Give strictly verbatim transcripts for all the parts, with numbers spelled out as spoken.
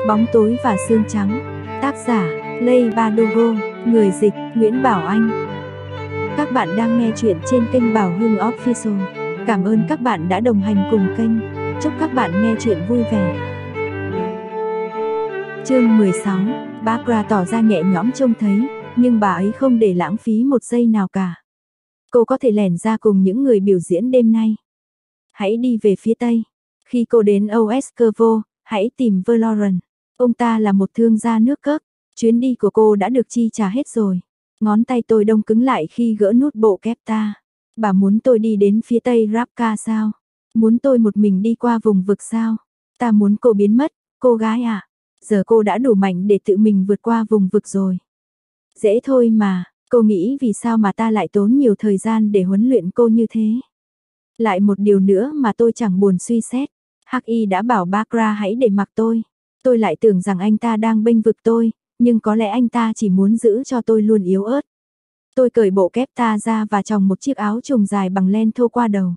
Bóng tối và xương trắng. Tác giả: Lê Badogo. Người dịch: Nguyễn Bảo Anh. Các bạn đang nghe chuyện trên kênh Bảo Hưng Official. Cảm ơn các bạn đã đồng hành cùng kênh. Chúc các bạn nghe chuyện vui vẻ. Chương mười sáu. Barbara tỏ ra nhẹ nhõm trông thấy, nhưng bà ấy không để lãng phí một giây nào cả. Cô có thể lẻn ra cùng những người biểu diễn đêm nay. Hãy đi về phía Tây. Khi cô đến Oeskervo, hãy tìm Valoran. Ông ta là một thương gia nước cớp. Chuyến đi của cô đã được chi trả hết rồi. Ngón tay tôi đông cứng lại khi gỡ nút bộ kép ta. Bà muốn tôi đi đến phía Tây Rabka sao? Muốn tôi một mình đi qua vùng vực sao? Ta muốn cô biến mất, cô gái ạ. À. Giờ cô đã đủ mạnh để tự mình vượt qua vùng vực rồi. Dễ thôi mà, cô nghĩ vì sao mà ta lại tốn nhiều thời gian để huấn luyện cô như thế? Lại một điều nữa mà tôi chẳng buồn suy xét. Hắc Y đã bảo Barbara hãy để mặc tôi. Tôi lại tưởng rằng anh ta đang bênh vực tôi, nhưng có lẽ anh ta chỉ muốn giữ cho tôi luôn yếu ớt. Tôi cởi bộ kép ta ra và chòng một chiếc áo trùng dài bằng len thô qua đầu.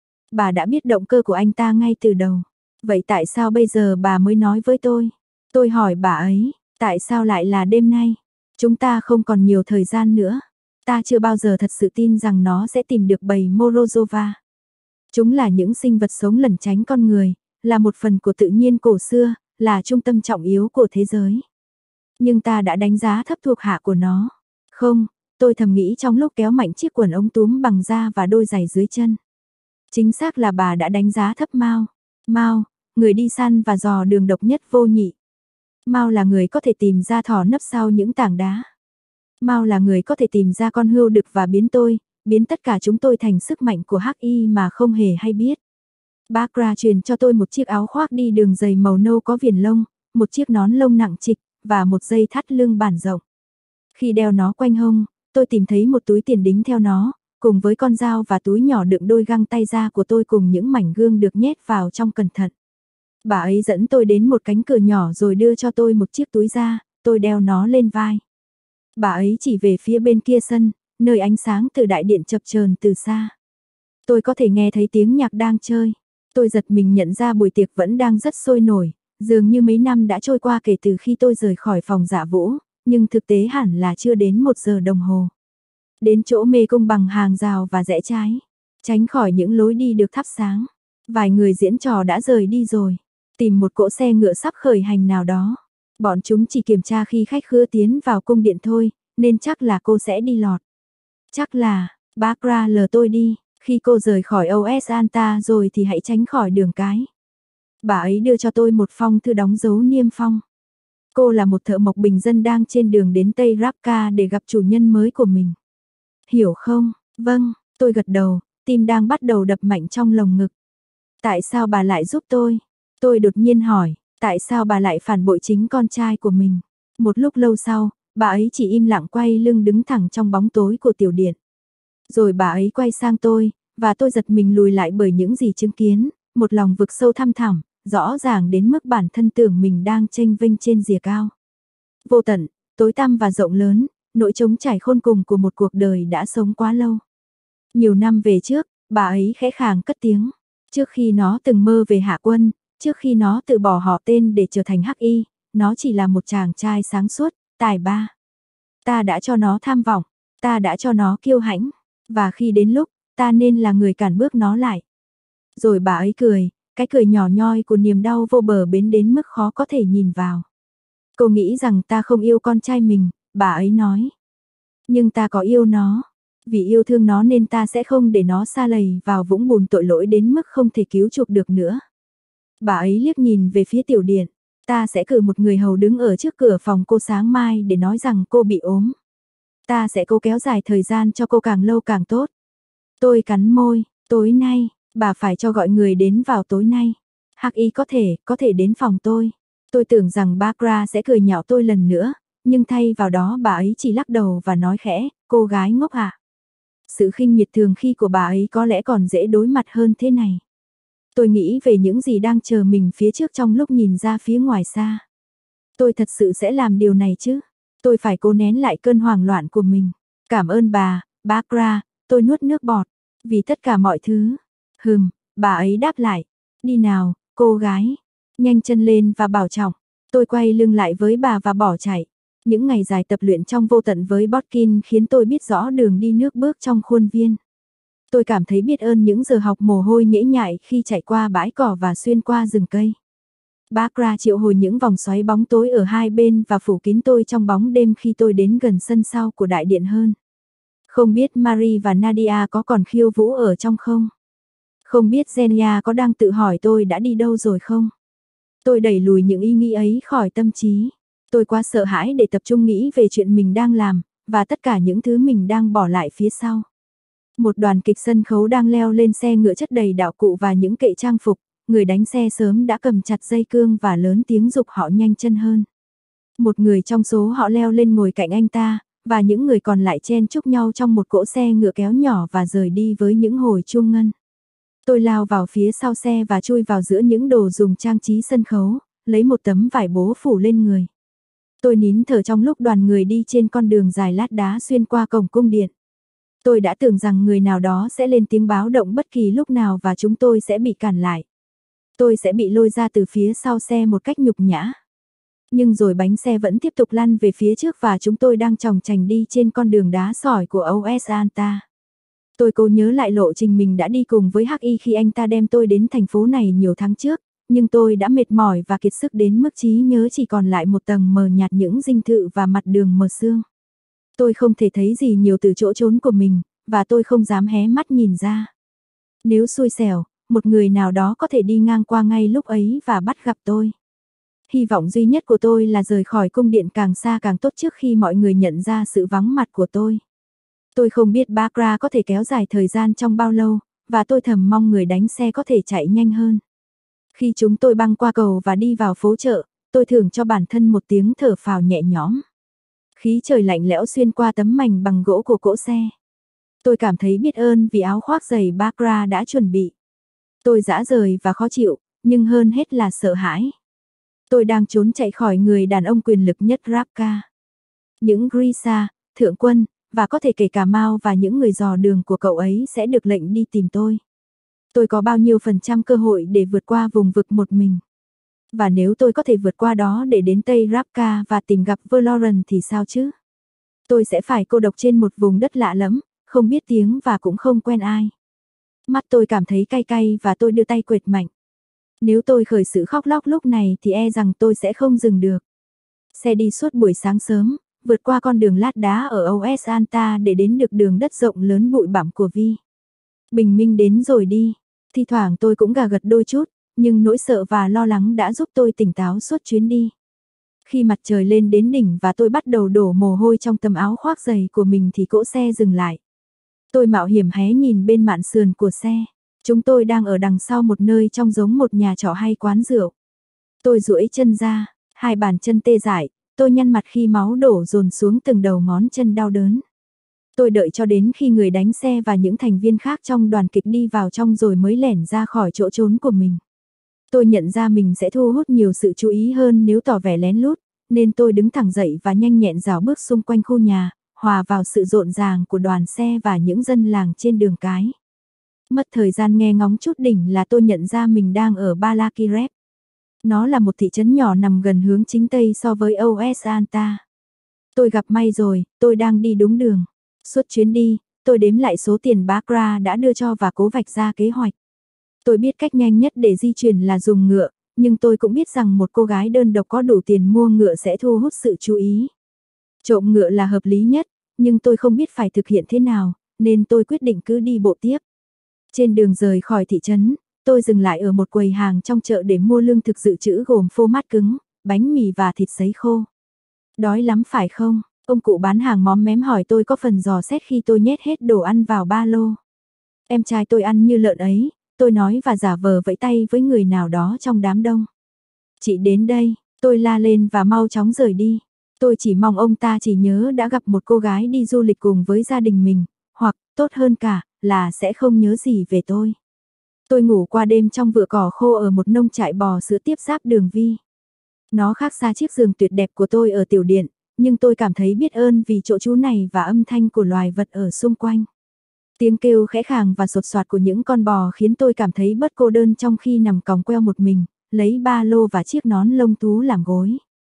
Bà đã biết động cơ của anh ta ngay từ đầu. Vậy tại sao bây giờ bà mới nói với tôi? Tôi hỏi bà ấy, tại sao lại là đêm nay? Chúng ta không còn nhiều thời gian nữa. Ta chưa bao giờ thật sự tin rằng nó sẽ tìm được bầy Morozova. Chúng là những sinh vật sống lẩn tránh con người, là một phần của tự nhiên cổ xưa, là trung tâm trọng yếu của thế giới. Nhưng ta đã đánh giá thấp thuộc hạ của nó. Không, tôi thầm nghĩ trong lúc kéo mạnh chiếc quần ống túm bằng da và đôi giày dưới chân. Chính xác là bà đã đánh giá thấp Mao. Mao, người đi săn và dò đường độc nhất vô nhị. Mao là người có thể tìm ra thỏ nấp sau những tảng đá. Mao là người có thể tìm ra con hươu đực và biến tôi, biến tất cả chúng tôi thành sức mạnh của Hắc Y mà không hề hay biết. Barbara truyền cho tôi một chiếc áo khoác đi đường dày màu nâu có viền lông, một chiếc nón lông nặng trịch, và một dây thắt lưng bản rộng. Khi đeo nó quanh hông, tôi tìm thấy một túi tiền đính theo nó, cùng với con dao và túi nhỏ đựng đôi găng tay da của tôi cùng những mảnh gương được nhét vào trong cẩn thận. Bà ấy dẫn tôi đến một cánh cửa nhỏ rồi đưa cho tôi một chiếc túi da, tôi đeo nó lên vai. Bà ấy chỉ về phía bên kia sân, nơi ánh sáng từ đại điện chập chờn từ xa. Tôi có thể nghe thấy tiếng nhạc đang chơi. Tôi giật mình nhận ra buổi tiệc vẫn đang rất sôi nổi, dường như mấy năm đã trôi qua kể từ khi tôi rời khỏi phòng dạ vũ, nhưng thực tế hẳn là chưa đến một giờ đồng hồ. Đến chỗ mê cung bằng hàng rào và rẽ trái, tránh khỏi những lối đi được thắp sáng. Vài người diễn trò đã rời đi rồi, tìm một cỗ xe ngựa sắp khởi hành nào đó. Bọn chúng chỉ kiểm tra khi khách khứa tiến vào cung điện thôi, nên chắc là cô sẽ đi lọt. Chắc là, Barbara lờ tôi đi, khi cô rời khỏi Oesanta rồi thì hãy tránh khỏi đường cái. Bà ấy đưa cho tôi một phong thư đóng dấu niêm phong. Cô là một thợ mộc bình dân đang trên đường đến Tây Rabka để gặp chủ nhân mới của mình. Hiểu không? Vâng, tôi gật đầu, tim đang bắt đầu đập mạnh trong lồng ngực. Tại sao bà lại giúp tôi? Tôi đột nhiên hỏi, tại sao bà lại phản bội chính con trai của mình? Một lúc lâu sau, bà ấy chỉ im lặng quay lưng đứng thẳng trong bóng tối của tiểu điện. Rồi bà ấy quay sang tôi, và tôi giật mình lùi lại bởi những gì chứng kiến, một lòng vực sâu thăm thẳm, rõ ràng đến mức bản thân tưởng mình đang chênh vênh trên rìa cao. Vô tận, tối tăm và rộng lớn, nỗi trống trải khôn cùng của một cuộc đời đã sống quá lâu. Nhiều năm về trước, bà ấy khẽ khàng cất tiếng. Trước khi nó từng mơ về hạ quân, trước khi nó từ bỏ họ tên để trở thành Hắc Y, nó chỉ là một chàng trai sáng suốt, tài ba. Ta đã cho nó tham vọng, ta đã cho nó kiêu hãnh, và khi đến lúc, ta nên là người cản bước nó lại. Rồi bà ấy cười, cái cười nhỏ nhoi của niềm đau vô bờ bến đến mức khó có thể nhìn vào. Cô nghĩ rằng ta không yêu con trai mình, bà ấy nói. Nhưng ta có yêu nó. Vì yêu thương nó nên ta sẽ không để nó sa lầy vào vũng bùn tội lỗi đến mức không thể cứu chuộc được nữa. Bà ấy liếc nhìn về phía tiểu điện. Ta sẽ cử một người hầu đứng ở trước cửa phòng cô sáng mai để nói rằng cô bị ốm. Ta sẽ cố kéo dài thời gian cho cô càng lâu càng tốt. Tôi cắn môi, tối nay, bà phải cho gọi người đến vào tối nay. Hắc Y có thể, có thể đến phòng tôi. Tôi tưởng rằng Barbara sẽ cười nhạo tôi lần nữa, nhưng thay vào đó bà ấy chỉ lắc đầu và nói khẽ, cô gái ngốc ạ. À? Sự khinh miệt thường khi của bà ấy có lẽ còn dễ đối mặt hơn thế này. Tôi nghĩ về những gì đang chờ mình phía trước trong lúc nhìn ra phía ngoài xa. Tôi thật sự sẽ làm điều này chứ? Tôi phải cố nén lại cơn hoảng loạn của mình. Cảm ơn bà, Barbara, tôi nuốt nước bọt, vì tất cả mọi thứ. Hừm, bà ấy đáp lại. Đi nào, cô gái, nhanh chân lên và bảo trọng. Tôi quay lưng lại với bà và bỏ chạy. Những ngày dài tập luyện trong vô tận với Botkin khiến tôi biết rõ đường đi nước bước trong khuôn viên. Tôi cảm thấy biết ơn những giờ học mồ hôi nhễ nhại khi chạy qua bãi cỏ và xuyên qua rừng cây. Barbara triệu hồi những vòng xoáy bóng tối ở hai bên và phủ kín tôi trong bóng đêm khi tôi đến gần sân sau của đại điện hơn. Không biết Marie và Nadia có còn khiêu vũ ở trong không? Không biết Zenia có đang tự hỏi tôi đã đi đâu rồi không? Tôi đẩy lùi những ý nghĩ ấy khỏi tâm trí. Tôi quá sợ hãi để tập trung nghĩ về chuyện mình đang làm, và tất cả những thứ mình đang bỏ lại phía sau. Một đoàn kịch sân khấu đang leo lên xe ngựa chất đầy đạo cụ và những kệ trang phục, người đánh xe sớm đã cầm chặt dây cương và lớn tiếng giục họ nhanh chân hơn. Một người trong số họ leo lên ngồi cạnh anh ta, và những người còn lại chen chúc nhau trong một cỗ xe ngựa kéo nhỏ và rời đi với những hồi chuông ngân. Tôi lao vào phía sau xe và chui vào giữa những đồ dùng trang trí sân khấu, lấy một tấm vải bố phủ lên người. Tôi nín thở trong lúc đoàn người đi trên con đường dài lát đá xuyên qua cổng cung điện. Tôi đã tưởng rằng người nào đó sẽ lên tiếng báo động bất kỳ lúc nào và chúng tôi sẽ bị cản lại. Tôi sẽ bị lôi ra từ phía sau xe một cách nhục nhã. Nhưng rồi bánh xe vẫn tiếp tục lăn về phía trước và chúng tôi đang chòng chành đi trên con đường đá sỏi của ô ét Anta. Tôi cố nhớ lại lộ trình mình đã đi cùng với Hắc Y khi anh ta đem tôi đến thành phố này nhiều tháng trước, nhưng tôi đã mệt mỏi và kiệt sức đến mức trí nhớ chỉ còn lại một tầng mờ nhạt những dinh thự và mặt đường mờ sương. Tôi không thể thấy gì nhiều từ chỗ trốn của mình, và tôi không dám hé mắt nhìn ra. Nếu xui xẻo, một người nào đó có thể đi ngang qua ngay lúc ấy và bắt gặp tôi. Hy vọng duy nhất của tôi là rời khỏi cung điện càng xa càng tốt trước khi mọi người nhận ra sự vắng mặt của tôi. Tôi không biết Barbara có thể kéo dài thời gian trong bao lâu, và tôi thầm mong người đánh xe có thể chạy nhanh hơn. Khi chúng tôi băng qua cầu và đi vào phố chợ, tôi thưởng cho bản thân một tiếng thở phào nhẹ nhõm. Khí trời lạnh lẽo xuyên qua tấm mảnh bằng gỗ của cỗ xe. Tôi cảm thấy biết ơn vì áo khoác dày Barbara đã chuẩn bị. Tôi rã rời và khó chịu, nhưng hơn hết là sợ hãi. Tôi đang trốn chạy khỏi người đàn ông quyền lực nhất Rapka. Những Grisa, thượng quân, và có thể kể cả Mao và những người dò đường của cậu ấy sẽ được lệnh đi tìm tôi. Tôi có bao nhiêu phần trăm cơ hội để vượt qua vùng vực một mình? Và nếu tôi có thể vượt qua đó để đến Tây Rapka và tìm gặp Valoran thì sao chứ? Tôi sẽ phải cô độc trên một vùng đất lạ lẫm, không biết tiếng và cũng không quen ai. Mắt tôi cảm thấy cay cay và tôi đưa tay quệt mạnh. Nếu tôi khởi sự khóc lóc lúc này thì e rằng tôi sẽ không dừng được. Xe đi suốt buổi sáng sớm, vượt qua con đường lát đá ở ô ét Anta để đến được đường đất rộng lớn bụi bặm của Vi. Bình minh đến rồi đi. Thi thoảng tôi cũng gà gật đôi chút, nhưng nỗi sợ và lo lắng đã giúp tôi tỉnh táo suốt chuyến đi. Khi mặt trời lên đến đỉnh và tôi bắt đầu đổ mồ hôi trong tấm áo khoác dày của mình thì cỗ xe dừng lại. Tôi mạo hiểm hé nhìn bên mạn sườn của xe. Chúng tôi đang ở đằng sau một nơi trông giống một nhà trọ hay quán rượu. Tôi duỗi chân ra, hai bàn chân tê dại, tôi nhăn mặt khi máu đổ dồn xuống từng đầu ngón chân đau đớn. Tôi đợi cho đến khi người đánh xe và những thành viên khác trong đoàn kịch đi vào trong rồi mới lẻn ra khỏi chỗ trốn của mình. Tôi nhận ra mình sẽ thu hút nhiều sự chú ý hơn nếu tỏ vẻ lén lút, nên tôi đứng thẳng dậy và nhanh nhẹn rảo bước xung quanh khu nhà, hòa vào sự rộn ràng của đoàn xe và những dân làng trên đường cái. Mất thời gian nghe ngóng chút đỉnh là tôi nhận ra mình đang ở Balakirev. Nó là một thị trấn nhỏ nằm gần hướng chính tây so với ô ét Anta. Tôi gặp may rồi, tôi đang đi đúng đường. Suốt chuyến đi, tôi đếm lại số tiền Barbara đã đưa cho và cố vạch ra kế hoạch. Tôi biết cách nhanh nhất để di chuyển là dùng ngựa, nhưng tôi cũng biết rằng một cô gái đơn độc có đủ tiền mua ngựa sẽ thu hút sự chú ý. Trộm ngựa là hợp lý nhất, nhưng tôi không biết phải thực hiện thế nào, nên tôi quyết định cứ đi bộ tiếp. Trên đường rời khỏi thị trấn, tôi dừng lại ở một quầy hàng trong chợ để mua lương thực dự trữ gồm phô mát cứng, bánh mì và thịt sấy khô. Đói lắm phải không? Ông cụ bán hàng móm mém hỏi tôi có phần dò xét khi tôi nhét hết đồ ăn vào ba lô. Em trai tôi ăn như lợn ấy, tôi nói và giả vờ vẫy tay với người nào đó trong đám đông. Chị đến đây, tôi la lên và mau chóng rời đi. Tôi chỉ mong ông ta chỉ nhớ đã gặp một cô gái đi du lịch cùng với gia đình mình, hoặc, tốt hơn cả, là sẽ không nhớ gì về tôi. Tôi ngủ qua đêm trong vựa cỏ khô ở một nông trại bò sữa tiếp giáp đường Vi. Nó khác xa chiếc giường tuyệt đẹp của tôi ở tiểu điện, nhưng tôi cảm thấy biết ơn vì chỗ trú này và âm thanh của loài vật ở xung quanh. Tiếng kêu khẽ khàng và sột soạt của những con bò khiến tôi cảm thấy bất cô đơn trong khi nằm còng queo một mình, lấy ba lô và chiếc nón lông thú làm gối.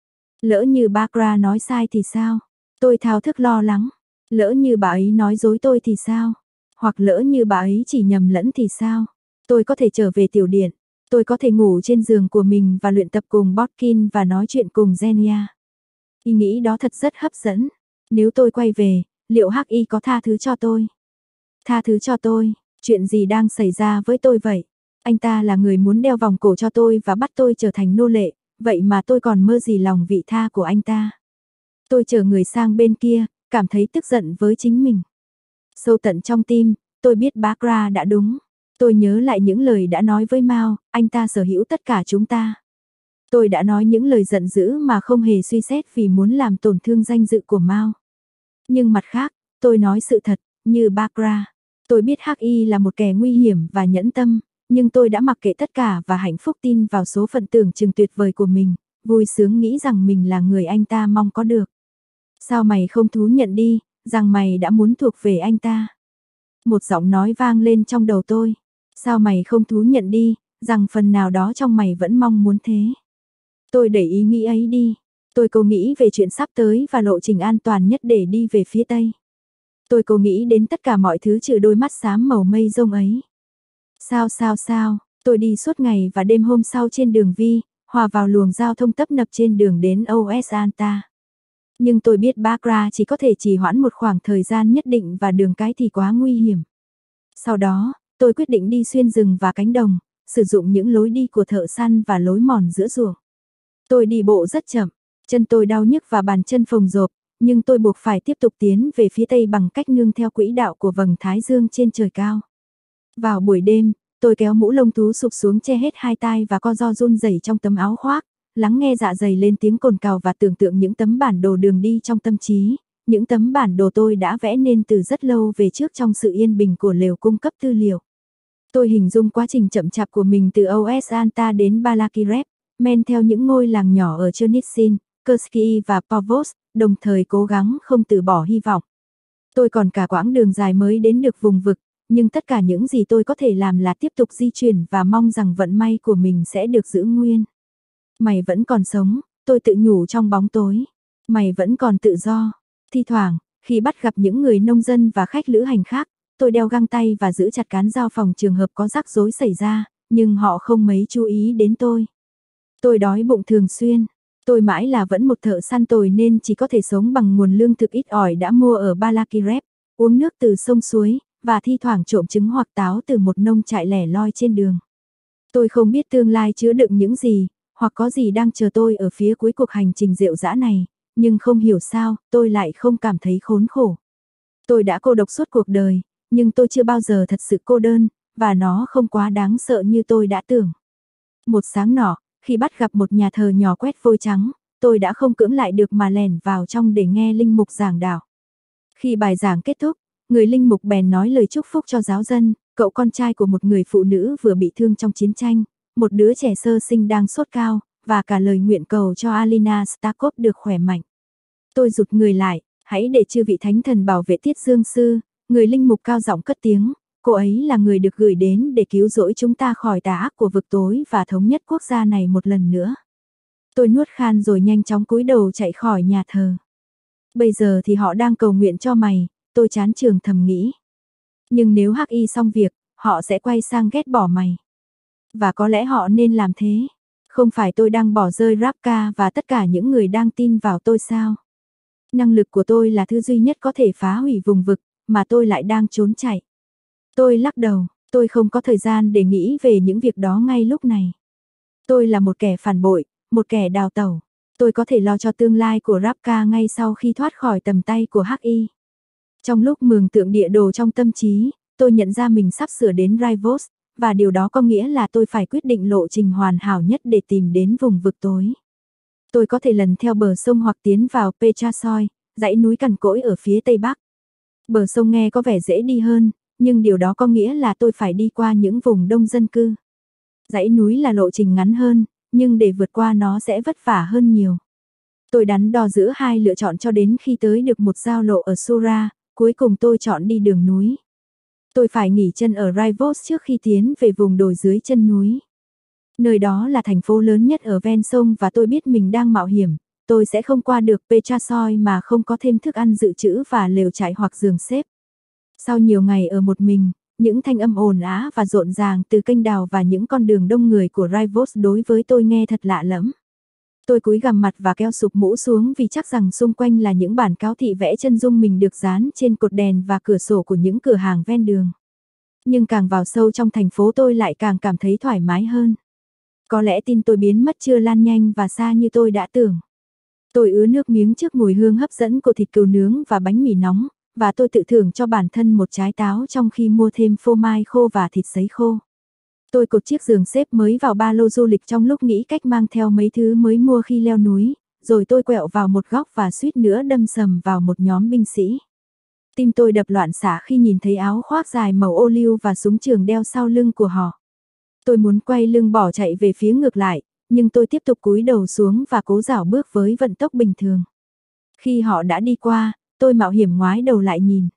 Lỡ như Barbara nói sai thì sao? Tôi thao thức lo lắng. Lỡ như bà ấy nói dối tôi thì sao? Hoặc lỡ như bà ấy chỉ nhầm lẫn thì sao? Tôi có thể trở về tiểu điện. Tôi có thể ngủ trên giường của mình và luyện tập cùng Botkin và nói chuyện cùng Zenia. Ý nghĩ đó thật rất hấp dẫn. Nếu tôi quay về, liệu hắc y có tha thứ cho tôi? Tha thứ cho tôi? Chuyện gì đang xảy ra với tôi vậy? Anh ta là người muốn đeo vòng cổ cho tôi và bắt tôi trở thành nô lệ, vậy mà tôi còn mơ gì lòng vị tha của anh ta. Tôi chờ người sang bên kia, cảm thấy tức giận với chính mình. Sâu tận trong tim, tôi biết Barbara đã đúng. Tôi nhớ lại những lời đã nói với Mao, anh ta sở hữu tất cả chúng ta. Tôi đã nói những lời giận dữ mà không hề suy xét vì muốn làm tổn thương danh dự của Mao. Nhưng mặt khác, tôi nói sự thật, như Barbara. Tôi biết hắc y là một kẻ nguy hiểm và nhẫn tâm, nhưng tôi đã mặc kệ tất cả và hạnh phúc tin vào số phận tưởng chừng tuyệt vời của mình, vui sướng nghĩ rằng mình là người anh ta mong có được. Sao mày không thú nhận đi, rằng mày đã muốn thuộc về anh ta? Một giọng nói vang lên trong đầu tôi. Sao mày không thú nhận đi, rằng phần nào đó trong mày vẫn mong muốn thế? Tôi đẩy ý nghĩ ấy đi. Tôi cố nghĩ về chuyện sắp tới và lộ trình an toàn nhất để đi về phía Tây. Tôi cố nghĩ đến tất cả mọi thứ trừ đôi mắt xám màu mây rông ấy. Sao sao sao, tôi đi suốt ngày và đêm hôm sau trên đường Vi, hòa vào luồng giao thông tấp nập trên đường đến ô ét Anta. Nhưng tôi biết Barbara chỉ có thể trì hoãn một khoảng thời gian nhất định và đường cái thì quá nguy hiểm. Sau đó, tôi quyết định đi xuyên rừng và cánh đồng, sử dụng những lối đi của thợ săn và lối mòn giữa ruộng. Tôi đi bộ rất chậm, chân tôi đau nhức và bàn chân phồng rộp, nhưng tôi buộc phải tiếp tục tiến về phía Tây bằng cách nương theo quỹ đạo của vầng thái dương trên trời cao. Vào buổi đêm, tôi kéo mũ lông thú sụp xuống che hết hai tai và co ro run rẩy trong tấm áo khoác, lắng nghe dạ dày lên tiếng cồn cào và tưởng tượng những tấm bản đồ đường đi trong tâm trí, những tấm bản đồ tôi đã vẽ nên từ rất lâu về trước trong sự yên bình của lều cung cấp tư liệu. Tôi hình dung quá trình chậm chạp của mình từ ô ét Anta đến Balakirev, men theo những ngôi làng nhỏ ở Chernivtsi, Kursky và Povos, đồng thời cố gắng không từ bỏ hy vọng. Tôi còn cả quãng đường dài mới đến được vùng vực, nhưng tất cả những gì tôi có thể làm là tiếp tục di chuyển và mong rằng vận may của mình sẽ được giữ nguyên. Mày vẫn còn sống, tôi tự nhủ trong bóng tối. Mày vẫn còn tự do. Thi thoảng, khi bắt gặp những người nông dân và khách lữ hành khác, tôi đeo găng tay và giữ chặt cán dao phòng trường hợp có rắc rối xảy ra, nhưng họ không mấy chú ý đến tôi. Tôi đói bụng thường xuyên. Tôi mãi là vẫn một thợ săn tồi nên chỉ có thể sống bằng nguồn lương thực ít ỏi đã mua ở Balakirev, uống nước từ sông suối, và thi thoảng trộm trứng hoặc táo từ một nông trại lẻ loi trên đường. Tôi không biết tương lai chứa đựng những gì, hoặc có gì đang chờ tôi ở phía cuối cuộc hành trình rệu rã này, nhưng không hiểu sao, tôi lại không cảm thấy khốn khổ. Tôi đã cô độc suốt cuộc đời, nhưng tôi chưa bao giờ thật sự cô đơn, và nó không quá đáng sợ như tôi đã tưởng. Một sáng nọ, khi bắt gặp một nhà thờ nhỏ quét vôi trắng, tôi đã không cưỡng lại được mà lẻn vào trong để nghe linh mục giảng đạo. Khi bài giảng kết thúc, người linh mục bèn nói lời chúc phúc cho giáo dân, cậu con trai của một người phụ nữ vừa bị thương trong chiến tranh, một đứa trẻ sơ sinh đang sốt cao, và cả lời nguyện cầu cho Alina Stakov được khỏe mạnh. Tôi rụt người lại, hãy để chư vị thánh thần bảo vệ Tiết Dương Sư, người linh mục cao giọng cất tiếng, cô ấy là người được gửi đến để cứu rỗi chúng ta khỏi tà ác của vực tối và thống nhất quốc gia này một lần nữa. Tôi nuốt khan rồi nhanh chóng cúi đầu chạy khỏi nhà thờ. Bây giờ thì họ đang cầu nguyện cho mày, tôi chán trường thầm nghĩ. Nhưng nếu hắc y xong việc, họ sẽ quay sang ghét bỏ mày. Và có lẽ họ nên làm thế. Không phải tôi đang bỏ rơi Rabka và tất cả những người đang tin vào tôi sao? Năng lực của tôi là thứ duy nhất có thể phá hủy vùng vực, mà tôi lại đang trốn chạy. Tôi lắc đầu, tôi không có thời gian để nghĩ về những việc đó ngay lúc này. Tôi là một kẻ phản bội, một kẻ đào tẩu. Tôi có thể lo cho tương lai của Rabka ngay sau khi thoát khỏi tầm tay của hắc y. Trong lúc mường tượng địa đồ trong tâm trí, tôi nhận ra mình sắp sửa đến Rivos, và điều đó có nghĩa là tôi phải quyết định lộ trình hoàn hảo nhất để tìm đến vùng vực tối. Tôi có thể lần theo bờ sông hoặc tiến vào Petrasoy, dãy núi cằn cỗi ở phía tây bắc. Bờ sông nghe có vẻ dễ đi hơn, nhưng điều đó có nghĩa là tôi phải đi qua những vùng đông dân cư. Dãy núi là lộ trình ngắn hơn, nhưng để vượt qua nó sẽ vất vả hơn nhiều. Tôi đắn đo giữa hai lựa chọn cho đến khi tới được một giao lộ ở Sura, cuối cùng tôi chọn đi đường núi. Tôi phải nghỉ chân ở Rivos trước khi tiến về vùng đồi dưới chân núi. Nơi đó là thành phố lớn nhất ở ven sông và tôi biết mình đang mạo hiểm. Tôi sẽ không qua được Petrasoi mà không có thêm thức ăn dự trữ và lều trại hoặc giường xếp. Sau nhiều ngày ở một mình, những thanh âm ồn ào và rộn ràng từ kênh đào và những con đường đông người của Rivos đối với tôi nghe thật lạ lẫm. Tôi cúi gằm mặt và kéo sụp mũ xuống vì chắc rằng xung quanh là những bản cáo thị vẽ chân dung mình được dán trên cột đèn và cửa sổ của những cửa hàng ven đường. Nhưng càng vào sâu trong thành phố tôi lại càng cảm thấy thoải mái hơn. Có lẽ tin tôi biến mất chưa lan nhanh và xa như tôi đã tưởng. Tôi ứa nước miếng trước mùi hương hấp dẫn của thịt cừu nướng và bánh mì nóng, và tôi tự thưởng cho bản thân một trái táo trong khi mua thêm phô mai khô và thịt sấy khô. Tôi cột chiếc giường xếp mới vào ba lô du lịch trong lúc nghĩ cách mang theo mấy thứ mới mua khi leo núi, rồi tôi quẹo vào một góc và suýt nữa đâm sầm vào một nhóm binh sĩ. Tim tôi đập loạn xạ khi nhìn thấy áo khoác dài màu ô liu và súng trường đeo sau lưng của họ. Tôi muốn quay lưng bỏ chạy về phía ngược lại, nhưng tôi tiếp tục cúi đầu xuống và cố dảo bước với vận tốc bình thường. Khi họ đã đi qua, tôi mạo hiểm ngoái đầu lại nhìn.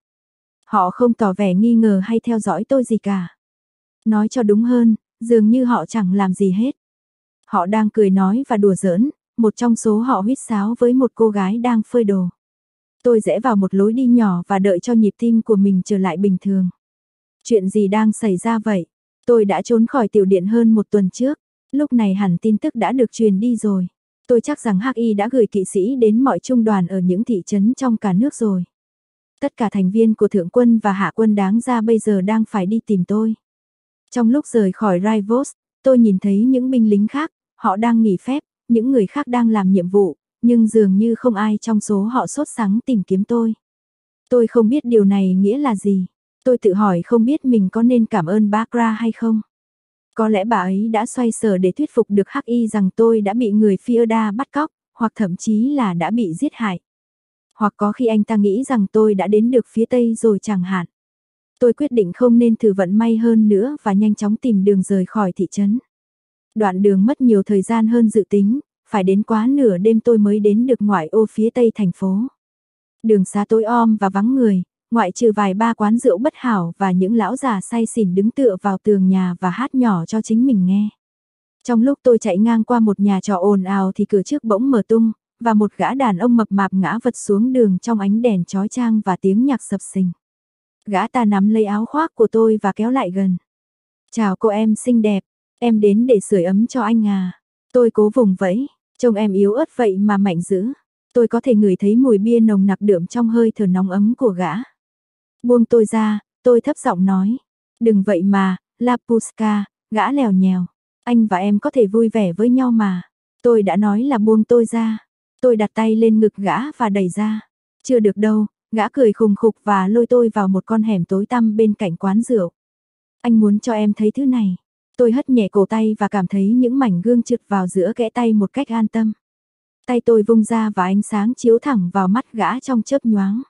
Họ không tỏ vẻ nghi ngờ hay theo dõi tôi gì cả. Nói cho đúng hơn, dường như họ chẳng làm gì hết. Họ đang cười nói và đùa giỡn, một trong số họ huýt sáo với một cô gái đang phơi đồ. Tôi rẽ vào một lối đi nhỏ và đợi cho nhịp tim của mình trở lại bình thường. Chuyện gì đang xảy ra vậy? Tôi đã trốn khỏi tiểu điện hơn một tuần trước, lúc này hẳn tin tức đã được truyền đi rồi. Tôi chắc rằng hắc y đã gửi kỵ sĩ đến mọi trung đoàn ở những thị trấn trong cả nước rồi. Tất cả thành viên của thượng quân và hạ quân đáng ra bây giờ đang phải đi tìm tôi. Trong lúc rời khỏi Rivos, tôi nhìn thấy những binh lính khác, họ đang nghỉ phép, những người khác đang làm nhiệm vụ, nhưng dường như không ai trong số họ sốt sắng tìm kiếm tôi. Tôi không biết điều này nghĩa là gì. Tôi tự hỏi không biết mình có nên cảm ơn Bagra hay không. Có lẽ bà ấy đã xoay sở để thuyết phục được hắc y rằng tôi đã bị người Fierda bắt cóc, hoặc thậm chí là đã bị giết hại. Hoặc có khi anh ta nghĩ rằng tôi đã đến được phía Tây rồi chẳng hạn. Tôi quyết định không nên thử vận may hơn nữa và nhanh chóng tìm đường rời khỏi thị trấn. Đoạn đường mất nhiều thời gian hơn dự tính, phải đến quá nửa đêm tôi mới đến được ngoại ô phía Tây thành phố. Đường xá tối om và vắng người, ngoại trừ vài ba quán rượu bất hảo và những lão già say xỉn đứng tựa vào tường nhà và hát nhỏ cho chính mình nghe. Trong lúc tôi chạy ngang qua một nhà trọ ồn ào thì cửa trước bỗng mở tung, và một gã đàn ông mập mạp ngã vật xuống đường trong ánh đèn chói chang và tiếng nhạc sập sình. Gã ta nắm lấy áo khoác của tôi và kéo lại gần. "Chào cô em xinh đẹp, em đến để sưởi ấm cho anh à?" Tôi cố vùng vẫy, trông em yếu ớt vậy mà mạnh dữ. Tôi có thể ngửi thấy mùi bia nồng nặc đượm trong hơi thở nóng ấm của gã. "Buông tôi ra," tôi thấp giọng nói. "Đừng vậy mà, Lapuska," gã lèo nhèo. "Anh và em có thể vui vẻ với nhau mà." Tôi đã nói là buông tôi ra. Tôi đặt tay lên ngực gã và đẩy ra. "Chưa được đâu," gã cười khùng khục và lôi tôi vào một con hẻm tối tăm bên cạnh quán rượu. "Anh muốn cho em thấy thứ này." Tôi hất nhẹ cổ tay và cảm thấy những mảnh gương trượt vào giữa kẽ tay một cách an tâm. Tay tôi vung ra và ánh sáng chiếu thẳng vào mắt gã trong chớp nhoáng.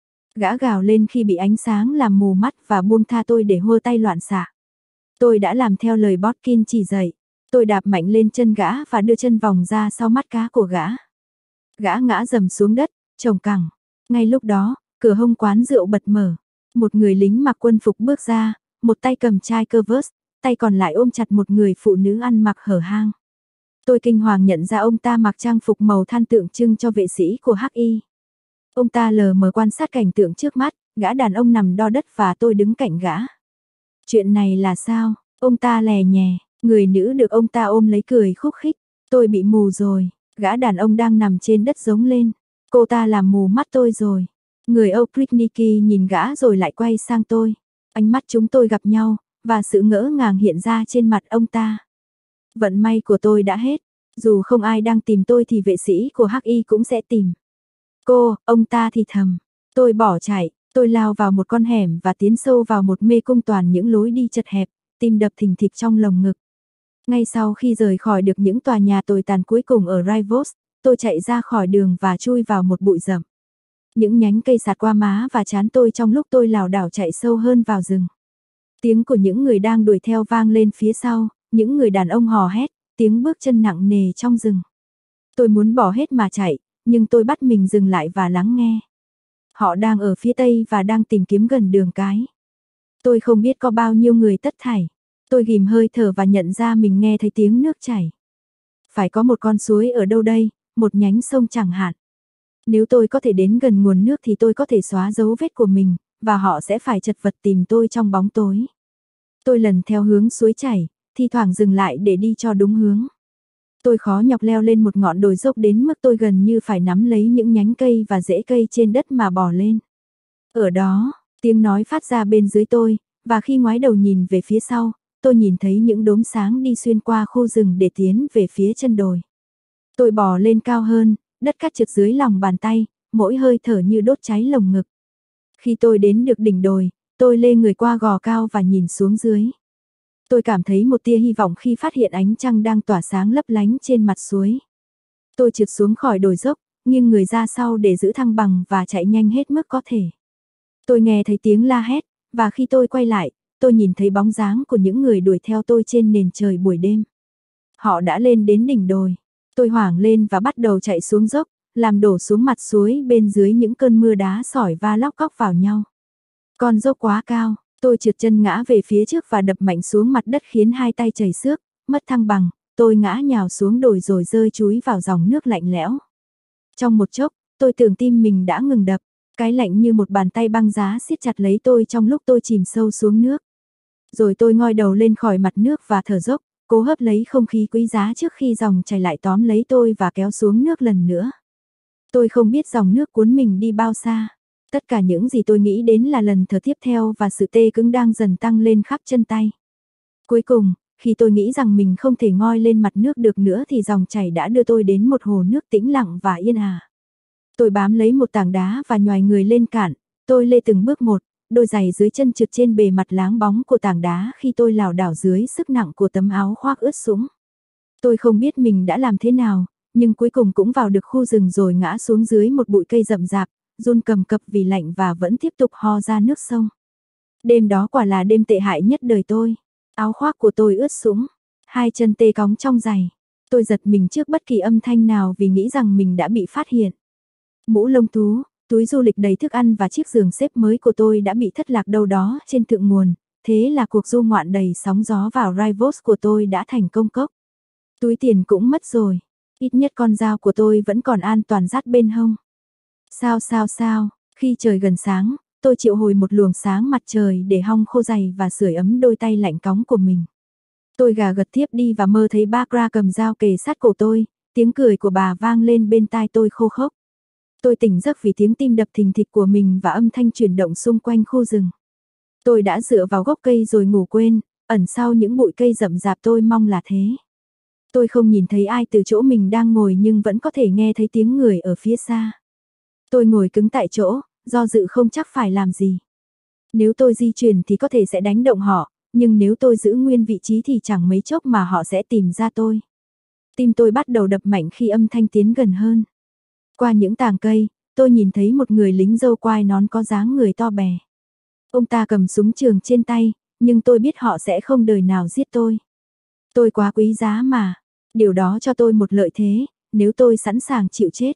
Gã gào lên khi bị ánh sáng làm mù mắt và buông tha tôi để hô tay loạn xạ. Tôi đã làm theo lời Botkin chỉ dạy. Tôi đạp mạnh lên chân gã và đưa chân vòng ra sau mắt cá của gã. Gã ngã rầm xuống đất, chồng cẳng. Ngay lúc đó, cửa hông quán rượu bật mở. Một người lính mặc quân phục bước ra, một tay cầm chai Covers, tay còn lại ôm chặt một người phụ nữ ăn mặc hở hang. Tôi kinh hoàng nhận ra ông ta mặc trang phục màu than tượng trưng cho vệ sĩ của hắc y. Ông ta lờ mờ quan sát cảnh tượng trước mắt, gã đàn ông nằm đo đất và tôi đứng cạnh gã. "Chuyện này là sao?" Ông ta lè nhè, người nữ được ông ta ôm lấy cười khúc khích. "Tôi bị mù rồi," gã đàn ông đang nằm trên đất giống lên. "Cô ta làm mù mắt tôi rồi." Người Oprichniki nhìn gã rồi lại quay sang tôi. Ánh mắt chúng tôi gặp nhau, và sự ngỡ ngàng hiện ra trên mặt ông ta. Vận may của tôi đã hết. Dù không ai đang tìm tôi thì vệ sĩ của hắc y cũng sẽ tìm. "Cô," ông ta thì thầm. Tôi bỏ chạy, tôi lao vào một con hẻm và tiến sâu vào một mê cung toàn những lối đi chật hẹp, tim đập thình thịch trong lồng ngực. Ngay sau khi rời khỏi được những tòa nhà tồi tàn cuối cùng ở Rivos, tôi chạy ra khỏi đường và chui vào một bụi rậm. Những nhánh cây sạt qua má và trán tôi trong lúc tôi lảo đảo chạy sâu hơn vào rừng. Tiếng của những người đang đuổi theo vang lên phía sau, những người đàn ông hò hét, tiếng bước chân nặng nề trong rừng. Tôi muốn bỏ hết mà chạy, nhưng tôi bắt mình dừng lại và lắng nghe. Họ đang ở phía tây và đang tìm kiếm gần đường cái. Tôi không biết có bao nhiêu người tất thảy. Tôi ghim hơi thở và nhận ra mình nghe thấy tiếng nước chảy. Phải có một con suối ở đâu đây, một nhánh sông chẳng hạn. Nếu tôi có thể đến gần nguồn nước thì tôi có thể xóa dấu vết của mình, và họ sẽ phải chật vật tìm tôi trong bóng tối. Tôi lần theo hướng suối chảy, thi thoảng dừng lại để đi cho đúng hướng. Tôi khó nhọc leo lên một ngọn đồi dốc đến mức tôi gần như phải nắm lấy những nhánh cây và rễ cây trên đất mà bò lên. Ở đó, tiếng nói phát ra bên dưới tôi, và khi ngoái đầu nhìn về phía sau, tôi nhìn thấy những đốm sáng đi xuyên qua khu rừng để tiến về phía chân đồi. Tôi bò lên cao hơn, đất cát trượt dưới lòng bàn tay, mỗi hơi thở như đốt cháy lồng ngực. Khi tôi đến được đỉnh đồi, tôi lê người qua gò cao và nhìn xuống dưới. Tôi cảm thấy một tia hy vọng khi phát hiện ánh trăng đang tỏa sáng lấp lánh trên mặt suối. Tôi trượt xuống khỏi đồi dốc, nghiêng người ra sau để giữ thăng bằng và chạy nhanh hết mức có thể. Tôi nghe thấy tiếng la hét, và khi tôi quay lại, tôi nhìn thấy bóng dáng của những người đuổi theo tôi trên nền trời buổi đêm. Họ đã lên đến đỉnh đồi. Tôi hoảng lên và bắt đầu chạy xuống dốc, làm đổ xuống mặt suối bên dưới những cơn mưa đá sỏi va lóc cóc vào nhau. Con dốc quá cao, tôi trượt chân ngã về phía trước và đập mạnh xuống mặt đất khiến hai tay chảy xước, mất thăng bằng, tôi ngã nhào xuống đồi rồi rơi chúi vào dòng nước lạnh lẽo. Trong một chốc, tôi tưởng tim mình đã ngừng đập, cái lạnh như một bàn tay băng giá siết chặt lấy tôi trong lúc tôi chìm sâu xuống nước. Rồi tôi ngoi đầu lên khỏi mặt nước và thở dốc, cố hấp lấy không khí quý giá trước khi dòng chảy lại tóm lấy tôi và kéo xuống nước lần nữa. Tôi không biết dòng nước cuốn mình đi bao xa. Tất cả những gì tôi nghĩ đến là lần thở tiếp theo và sự tê cứng đang dần tăng lên khắp chân tay. Cuối cùng, khi tôi nghĩ rằng mình không thể ngoi lên mặt nước được nữa thì dòng chảy đã đưa tôi đến một hồ nước tĩnh lặng và yên ả. Tôi bám lấy một tảng đá và nhoài người lên cạn, tôi lê từng bước một, đôi giày dưới chân trượt trên bề mặt láng bóng của tảng đá khi tôi lảo đảo dưới sức nặng của tấm áo khoác ướt sũng. Tôi không biết mình đã làm thế nào, nhưng cuối cùng cũng vào được khu rừng rồi ngã xuống dưới một bụi cây rậm rạp, run cầm cập vì lạnh và vẫn tiếp tục ho ra nước sông. Đêm đó quả là đêm tệ hại nhất đời tôi. Áo khoác của tôi ướt sũng, hai chân tê cóng trong giày. Tôi giật mình trước bất kỳ âm thanh nào vì nghĩ rằng mình đã bị phát hiện. Mũ lông thú, túi du lịch đầy thức ăn và chiếc giường xếp mới của tôi đã bị thất lạc đâu đó trên thượng nguồn, thế là cuộc du ngoạn đầy sóng gió vào Rivos của tôi đã thành công cốc. Túi tiền cũng mất rồi, ít nhất con dao của tôi vẫn còn an toàn dắt bên hông. Sao sao sao, khi trời gần sáng, tôi triệu hồi một luồng sáng mặt trời để hong khô giày và sưởi ấm đôi tay lạnh cóng của mình. Tôi gà gật thiếp đi và mơ thấy Barbara cầm dao kề sát cổ tôi, tiếng cười của bà vang lên bên tai tôi khô khốc. Tôi tỉnh giấc vì tiếng tim đập thình thịch của mình và âm thanh chuyển động xung quanh khu rừng. Tôi đã dựa vào gốc cây rồi ngủ quên, ẩn sau những bụi cây rậm rạp tôi mong là thế. Tôi không nhìn thấy ai từ chỗ mình đang ngồi nhưng vẫn có thể nghe thấy tiếng người ở phía xa. Tôi ngồi cứng tại chỗ, do dự không chắc phải làm gì. Nếu tôi di chuyển thì có thể sẽ đánh động họ, nhưng nếu tôi giữ nguyên vị trí thì chẳng mấy chốc mà họ sẽ tìm ra tôi. Tim tôi bắt đầu đập mạnh khi âm thanh tiến gần hơn. Qua những tàng cây, tôi nhìn thấy một người lính râu quai nón có dáng người to bè. Ông ta cầm súng trường trên tay, nhưng tôi biết họ sẽ không đời nào giết tôi. Tôi quá quý giá mà, điều đó cho tôi một lợi thế, nếu tôi sẵn sàng chịu chết.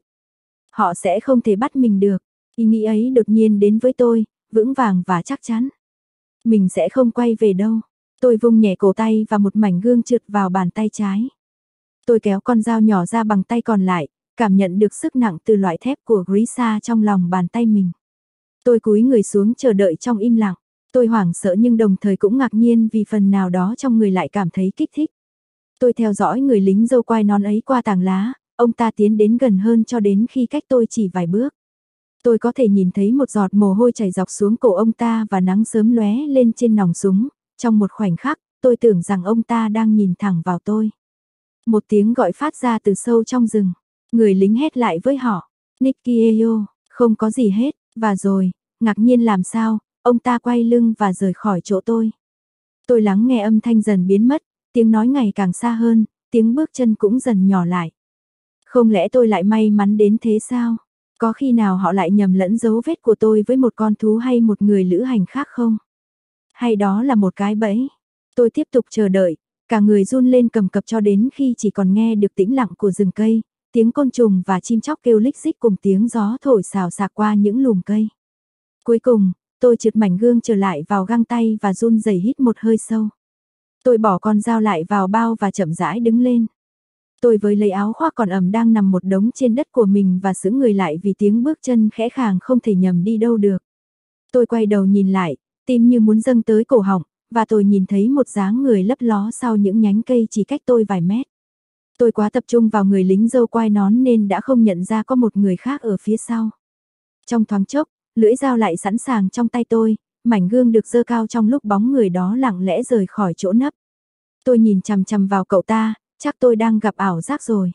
Họ sẽ không thể bắt mình được, ý nghĩ ấy đột nhiên đến với tôi, vững vàng và chắc chắn. Mình sẽ không quay về đâu. Tôi vung nhẹ cổ tay và một mảnh gương trượt vào bàn tay trái. Tôi kéo con dao nhỏ ra bằng tay còn lại, cảm nhận được sức nặng từ loại thép của Grisa trong lòng bàn tay mình. Tôi cúi người xuống chờ đợi trong im lặng. Tôi hoảng sợ nhưng đồng thời cũng ngạc nhiên vì phần nào đó trong người lại cảm thấy kích thích. Tôi theo dõi người lính râu quai nón ấy qua tàng lá, ông ta tiến đến gần hơn cho đến khi cách tôi chỉ vài bước. Tôi có thể nhìn thấy một giọt mồ hôi chảy dọc xuống cổ ông ta và nắng sớm lóe lên trên nòng súng. Trong một khoảnh khắc, tôi tưởng rằng ông ta đang nhìn thẳng vào tôi. Một tiếng gọi phát ra từ sâu trong rừng. Người lính hét lại với họ, Nikieyo, không có gì hết, và rồi, ngạc nhiên làm sao, ông ta quay lưng và rời khỏi chỗ tôi. Tôi lắng nghe âm thanh dần biến mất, tiếng nói ngày càng xa hơn, tiếng bước chân cũng dần nhỏ lại. Không lẽ tôi lại may mắn đến thế sao? Có khi nào họ lại nhầm lẫn dấu vết của tôi với một con thú hay một người lữ hành khác không? Hay đó là một cái bẫy? Tôi tiếp tục chờ đợi, cả người run lên cầm cập cho đến khi chỉ còn nghe được tĩnh lặng của rừng cây, tiếng côn trùng và chim chóc kêu lích xích cùng tiếng gió thổi xào xạc qua những lùm cây. Cuối cùng, tôi trượt mảnh gương trở lại vào găng tay và run rẩy hít một hơi sâu. Tôi bỏ con dao lại vào bao và chậm rãi đứng lên. Tôi với lấy áo khoác còn ẩm đang nằm một đống trên đất của mình và sững người lại vì tiếng bước chân khẽ khàng không thể nhầm đi đâu được. Tôi quay đầu nhìn lại, tim như muốn dâng tới cổ họng, và tôi nhìn thấy một dáng người lấp ló sau những nhánh cây chỉ cách tôi vài mét. Tôi quá tập trung vào người lính râu quai nón nên đã không nhận ra có một người khác ở phía sau. Trong thoáng chốc, lưỡi dao lại sẵn sàng trong tay tôi, mảnh gương được giơ cao trong lúc bóng người đó lặng lẽ rời khỏi chỗ nấp. Tôi nhìn chằm chằm vào cậu ta, chắc tôi đang gặp ảo giác rồi.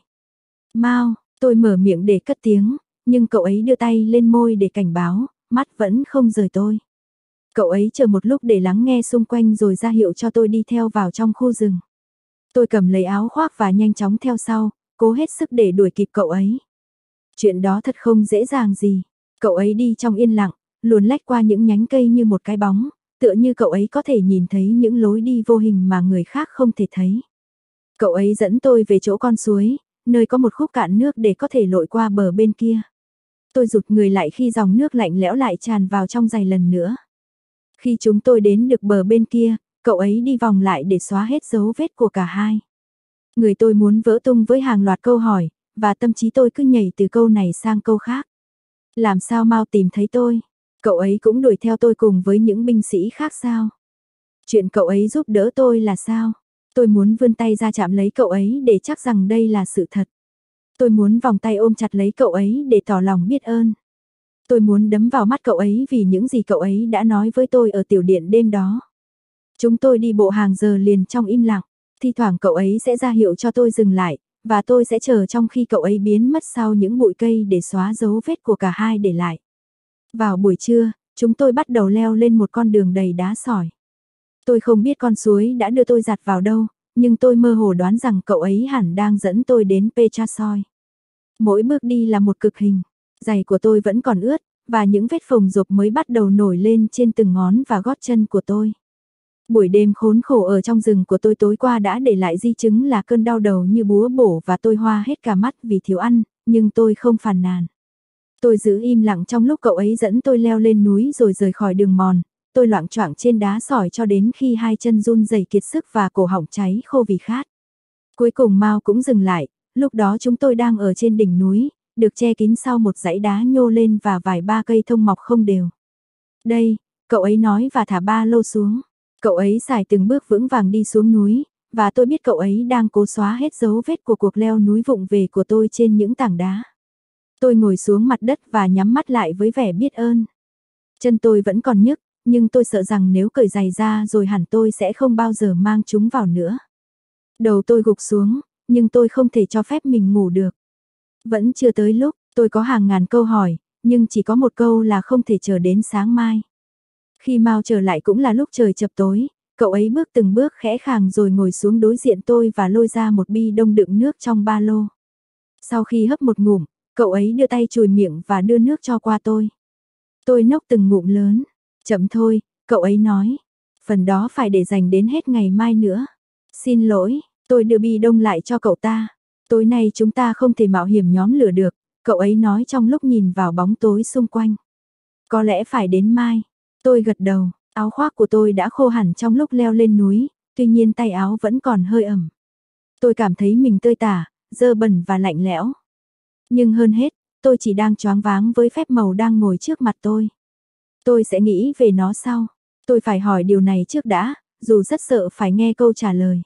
Mao, tôi mở miệng để cất tiếng, nhưng cậu ấy đưa tay lên môi để cảnh báo, mắt vẫn không rời tôi. Cậu ấy chờ một lúc để lắng nghe xung quanh rồi ra hiệu cho tôi đi theo vào trong khu rừng. Tôi cầm lấy áo khoác và nhanh chóng theo sau, cố hết sức để đuổi kịp cậu ấy. Chuyện đó thật không dễ dàng gì. Cậu ấy đi trong yên lặng, luồn lách qua những nhánh cây như một cái bóng, tựa như cậu ấy có thể nhìn thấy những lối đi vô hình mà người khác không thể thấy. Cậu ấy dẫn tôi về chỗ con suối, nơi có một khúc cạn nước để có thể lội qua bờ bên kia. Tôi rụt người lại khi dòng nước lạnh lẽo lại tràn vào trong giày lần nữa. Khi chúng tôi đến được bờ bên kia, cậu ấy đi vòng lại để xóa hết dấu vết của cả hai. Người tôi muốn vỡ tung với hàng loạt câu hỏi, và tâm trí tôi cứ nhảy từ câu này sang câu khác. Làm sao Mao tìm thấy tôi? Cậu ấy cũng đuổi theo tôi cùng với những binh sĩ khác sao? Chuyện cậu ấy giúp đỡ tôi là sao? Tôi muốn vươn tay ra chạm lấy cậu ấy để chắc rằng đây là sự thật. Tôi muốn vòng tay ôm chặt lấy cậu ấy để tỏ lòng biết ơn. Tôi muốn đấm vào mắt cậu ấy vì những gì cậu ấy đã nói với tôi ở tiểu điện đêm đó. Chúng tôi đi bộ hàng giờ liền trong im lặng, thi thoảng cậu ấy sẽ ra hiệu cho tôi dừng lại, và tôi sẽ chờ trong khi cậu ấy biến mất sau những bụi cây để xóa dấu vết của cả hai để lại. Vào buổi trưa, chúng tôi bắt đầu leo lên một con đường đầy đá sỏi. Tôi không biết con suối đã đưa tôi giặt vào đâu, nhưng tôi mơ hồ đoán rằng cậu ấy hẳn đang dẫn tôi đến Petrasoi. Mỗi bước đi là một cực hình, giày của tôi vẫn còn ướt, và những vết phồng rộp mới bắt đầu nổi lên trên từng ngón và gót chân của tôi. Buổi đêm khốn khổ ở trong rừng của tôi tối qua đã để lại di chứng là cơn đau đầu như búa bổ và tôi hoa hết cả mắt vì thiếu ăn, nhưng tôi không phàn nàn. Tôi giữ im lặng trong lúc cậu ấy dẫn tôi leo lên núi rồi rời khỏi đường mòn. Tôi loạng choạng trên đá sỏi cho đến khi hai chân run rẩy kiệt sức và cổ họng cháy khô vì khát. Cuối cùng Mao cũng dừng lại, lúc đó chúng tôi đang ở trên đỉnh núi, được che kín sau một dãy đá nhô lên và vài ba cây thông mọc không đều. Đây, cậu ấy nói và thả ba lô xuống. Cậu ấy xài từng bước vững vàng đi xuống núi, và tôi biết cậu ấy đang cố xóa hết dấu vết của cuộc leo núi vụng về của tôi trên những tảng đá. Tôi ngồi xuống mặt đất và nhắm mắt lại với vẻ biết ơn. Chân tôi vẫn còn nhức, nhưng tôi sợ rằng nếu cởi giày ra rồi hẳn tôi sẽ không bao giờ mang chúng vào nữa. Đầu tôi gục xuống, nhưng tôi không thể cho phép mình ngủ được. Vẫn chưa tới lúc, tôi có hàng ngàn câu hỏi, nhưng chỉ có một câu là không thể chờ đến sáng mai. Khi Mao trở lại cũng là lúc trời chập tối, cậu ấy bước từng bước khẽ khàng rồi ngồi xuống đối diện tôi và lôi ra một bi đông đựng nước trong ba lô. Sau khi hấp một ngụm, cậu ấy đưa tay chùi miệng và đưa nước cho qua tôi. Tôi nốc từng ngụm lớn. Chậm thôi, cậu ấy nói. Phần đó phải để dành đến hết ngày mai nữa. Xin lỗi, tôi đưa bi đông lại cho cậu ta. Tối nay chúng ta không thể mạo hiểm nhóm lửa được, cậu ấy nói trong lúc nhìn vào bóng tối xung quanh. Có lẽ phải đến mai. Tôi gật đầu, áo khoác của tôi đã khô hẳn trong lúc leo lên núi, tuy nhiên tay áo vẫn còn hơi ẩm. Tôi cảm thấy mình tơi tả, dơ bẩn và lạnh lẽo. Nhưng hơn hết, tôi chỉ đang choáng váng với phép màu đang ngồi trước mặt tôi. Tôi sẽ nghĩ về nó sau. Tôi phải hỏi điều này trước đã, dù rất sợ phải nghe câu trả lời.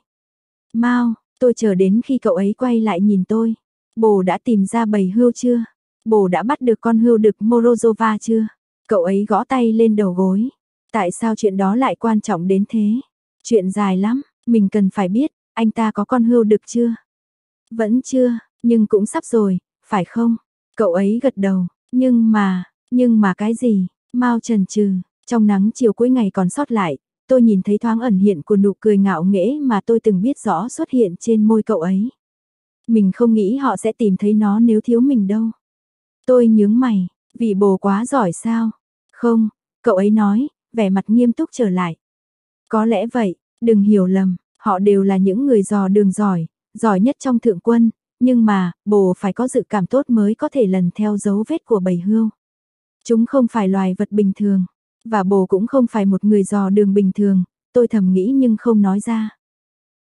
Mao, tôi chờ đến khi cậu ấy quay lại nhìn tôi. Bồ đã tìm ra bầy hươu chưa? Bồ đã bắt được con hươu đực Morozova chưa? Cậu ấy gõ tay lên đầu gối. Tại sao chuyện đó lại quan trọng đến thế? Chuyện dài lắm, mình cần phải biết, anh ta có con hươu đực chưa? Vẫn chưa, nhưng cũng sắp rồi, phải không? Cậu ấy gật đầu, nhưng mà, nhưng mà cái gì? Mao chần chừ, trong nắng chiều cuối ngày còn sót lại, tôi nhìn thấy thoáng ẩn hiện của nụ cười ngạo nghễ mà tôi từng biết rõ xuất hiện trên môi cậu ấy. Mình không nghĩ họ sẽ tìm thấy nó nếu thiếu mình đâu. Tôi nhướng mày, vì bồ quá giỏi sao? Không, cậu ấy nói, vẻ mặt nghiêm túc trở lại. Có lẽ vậy, đừng hiểu lầm, họ đều là những người dò đường giỏi, giỏi nhất trong thượng quân, nhưng mà, bồ phải có dự cảm tốt mới có thể lần theo dấu vết của bầy hươu. Chúng không phải loài vật bình thường, và bồ cũng không phải một người dò đường bình thường, tôi thầm nghĩ nhưng không nói ra.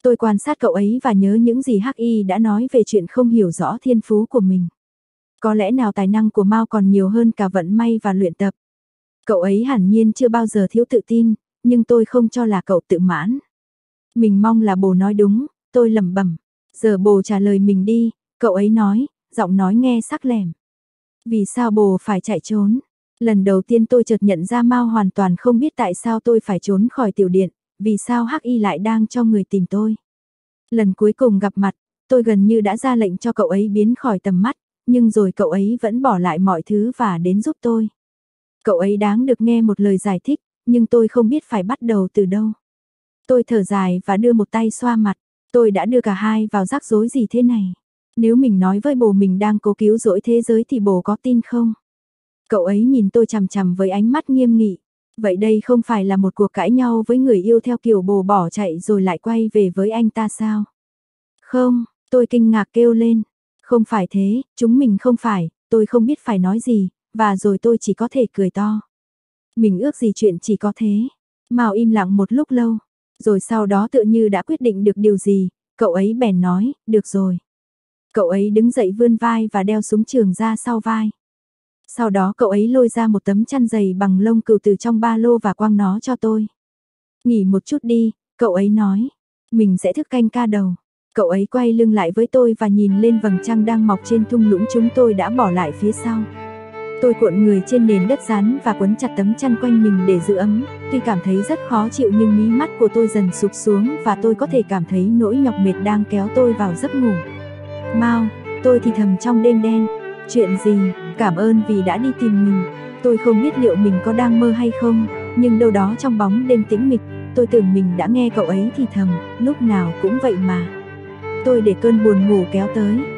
Tôi quan sát cậu ấy và nhớ những gì Hắc Y đã nói về chuyện không hiểu rõ thiên phú của mình. Có lẽ nào tài năng của Mao còn nhiều hơn cả vận may và luyện tập. Cậu ấy hẳn nhiên chưa bao giờ thiếu tự tin, nhưng tôi không cho là cậu tự mãn. Mình mong là bồ nói đúng, tôi lẩm bẩm. Giờ bồ trả lời mình đi, cậu ấy nói, giọng nói nghe sắc lẻm. Vì sao bồ phải chạy trốn? Lần đầu tiên tôi chợt nhận ra Mao hoàn toàn không biết tại sao tôi phải trốn khỏi tiểu điện, vì sao Hắc Y lại đang cho người tìm tôi. Lần cuối cùng gặp mặt, tôi gần như đã ra lệnh cho cậu ấy biến khỏi tầm mắt, nhưng rồi cậu ấy vẫn bỏ lại mọi thứ và đến giúp tôi. Cậu ấy đáng được nghe một lời giải thích, nhưng tôi không biết phải bắt đầu từ đâu. Tôi thở dài và đưa một tay xoa mặt, tôi đã đưa cả hai vào rắc rối gì thế này. Nếu mình nói với bồ mình đang cố cứu rỗi thế giới thì bồ có tin không? Cậu ấy nhìn tôi chằm chằm với ánh mắt nghiêm nghị. Vậy đây không phải là một cuộc cãi nhau với người yêu theo kiểu bồ bỏ chạy rồi lại quay về với anh ta sao? Không, tôi kinh ngạc kêu lên. Không phải thế, chúng mình không phải, tôi không biết phải nói gì, và rồi tôi chỉ có thể cười to. Mình ước gì chuyện chỉ có thế. Mao im lặng một lúc lâu, rồi sau đó tựa như đã quyết định được điều gì, cậu ấy bèn nói, được rồi. Cậu ấy đứng dậy vươn vai và đeo súng trường ra sau vai. Sau đó cậu ấy lôi ra một tấm chăn dày bằng lông cừu từ trong ba lô và quăng nó cho tôi. Nghỉ một chút đi, cậu ấy nói. Mình sẽ thức canh ca đầu. Cậu ấy quay lưng lại với tôi và nhìn lên vầng trăng đang mọc trên thung lũng chúng tôi đã bỏ lại phía sau. Tôi cuộn người trên nền đất rắn và quấn chặt tấm chăn quanh mình để giữ ấm. Tuy cảm thấy rất khó chịu nhưng mí mắt của tôi dần sụp xuống và tôi có thể cảm thấy nỗi nhọc mệt đang kéo tôi vào giấc ngủ. Mao, tôi thì thầm trong đêm đen. Chuyện gì? Cảm ơn vì đã đi tìm mình. Tôi không biết liệu mình có đang mơ hay không, nhưng đâu đó trong bóng đêm tĩnh mịch, tôi tưởng mình đã nghe cậu ấy thì thầm, lúc nào cũng vậy mà. Tôi để cơn buồn ngủ kéo tới.